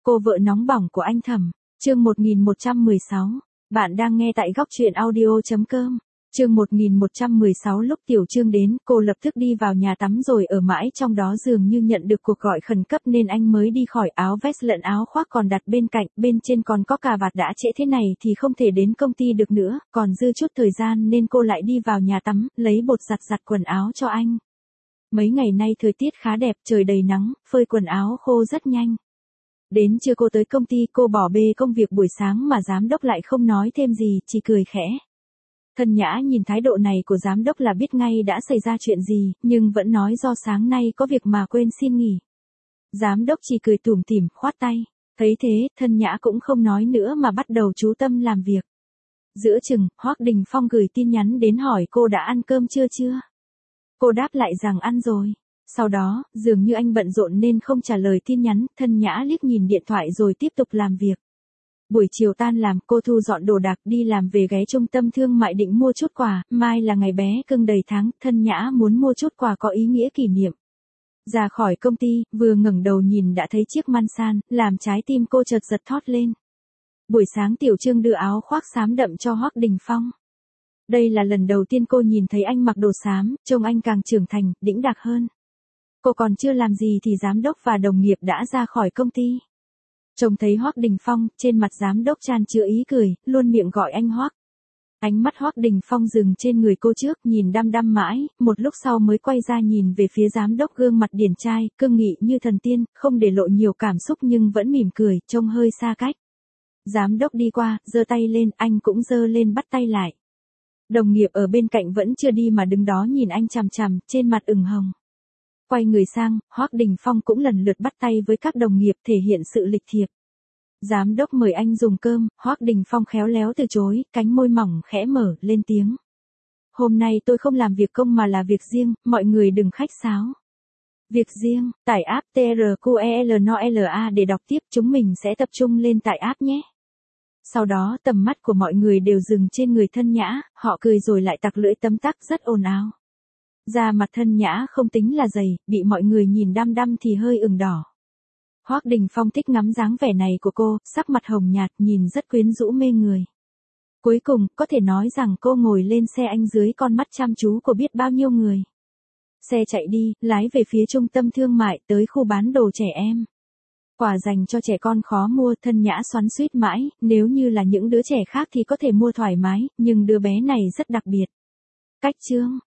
Cô vợ nóng bỏng của anh Thẩm, chương 1116. Bạn đang nghe tại góc truyện audio.com. Chương 1116 lúc Tiểu Trương đến, cô lập tức đi vào nhà tắm rồi ở mãi trong đó dường như nhận được cuộc gọi khẩn cấp nên anh mới đi khỏi, áo vest lẫn áo khoác còn đặt bên cạnh, bên trên còn có cà vạt, đã trễ thế này thì không thể đến công ty được nữa, còn dư chút thời gian nên cô lại đi vào nhà tắm, lấy bột giặt quần áo cho anh. Mấy ngày nay thời tiết khá đẹp, trời đầy nắng, phơi quần áo khô rất nhanh. Đến trưa cô tới công ty, cô bỏ bê công việc buổi sáng mà giám đốc lại không nói thêm gì, chỉ cười khẽ. Thân Nhã nhìn thái độ này của giám đốc là biết ngay đã xảy ra chuyện gì, nhưng vẫn nói do sáng nay có việc mà quên xin nghỉ. Giám đốc chỉ cười tủm tỉm, khoát tay. Thấy thế, Thân Nhã cũng không nói nữa mà bắt đầu chú tâm làm việc. Giữa chừng, Hoắc Đình Phong gửi tin nhắn đến hỏi cô đã ăn cơm chưa. Cô đáp lại rằng ăn rồi. Sau đó, dường như anh bận rộn nên không trả lời tin nhắn, Thân Nhã liếc nhìn điện thoại rồi tiếp tục làm việc. Buổi chiều tan làm, cô thu dọn đồ đạc đi làm về ghé trung tâm thương mại định mua chút quà, mai là ngày bé cưng đầy tháng, Thân Nhã muốn mua chút quà có ý nghĩa kỷ niệm. Ra khỏi công ty, vừa ngẩng đầu nhìn đã thấy chiếc man san, làm trái tim cô chợt giật thót lên. Buổi sáng Tiểu Trương đưa áo khoác xám đậm cho Hoắc Đình Phong. Đây là lần đầu tiên cô nhìn thấy anh mặc đồ xám, trông anh càng trưởng thành, đĩnh đạc hơn. Cô còn chưa làm gì thì giám đốc và đồng nghiệp đã ra khỏi công ty. Trông thấy Hoắc Đình Phong, trên mặt giám đốc tràn chứa ý cười, luôn miệng gọi anh Hoắc. Ánh mắt Hoắc Đình Phong dừng trên người cô trước, nhìn đăm đăm mãi, một lúc sau mới quay ra nhìn về phía giám đốc, gương mặt điển trai, cương nghị như thần tiên, không để lộ nhiều cảm xúc nhưng vẫn mỉm cười, trông hơi xa cách. Giám đốc đi qua, giơ tay lên, anh cũng giơ lên bắt tay lại. Đồng nghiệp ở bên cạnh vẫn chưa đi mà đứng đó nhìn anh chằm chằm, trên mặt ửng hồng. Quay người sang, Hoắc Đình Phong cũng lần lượt bắt tay với các đồng nghiệp, thể hiện sự lịch thiệp. Giám đốc mời anh dùng cơm, Hoắc Đình Phong khéo léo từ chối, cánh môi mỏng khẽ mở, lên tiếng. Hôm nay tôi không làm việc công mà là việc riêng, mọi người đừng khách sáo. Việc riêng, tải app TRQELNOLA để đọc tiếp, chúng mình sẽ tập trung lên tải app nhé. Sau đó tầm mắt của mọi người đều dừng trên người Thân Nhã, họ cười rồi lại tặc lưỡi tấm tắc rất ồn ào. Da mặt Thân Nhã không tính là dày, bị mọi người nhìn đăm đăm thì hơi ửng đỏ. Hoắc Đình Phong thích ngắm dáng vẻ này của cô, sắc mặt hồng nhạt, nhìn rất quyến rũ mê người. Cuối cùng, có thể nói rằng cô ngồi lên xe anh dưới con mắt chăm chú của biết bao nhiêu người. Xe chạy đi, lái về phía trung tâm thương mại, tới khu bán đồ trẻ em. Quà dành cho trẻ con khó mua, Thân Nhã xoắn xuýt mãi, nếu như là những đứa trẻ khác thì có thể mua thoải mái, nhưng đứa bé này rất đặc biệt. Cách Trương,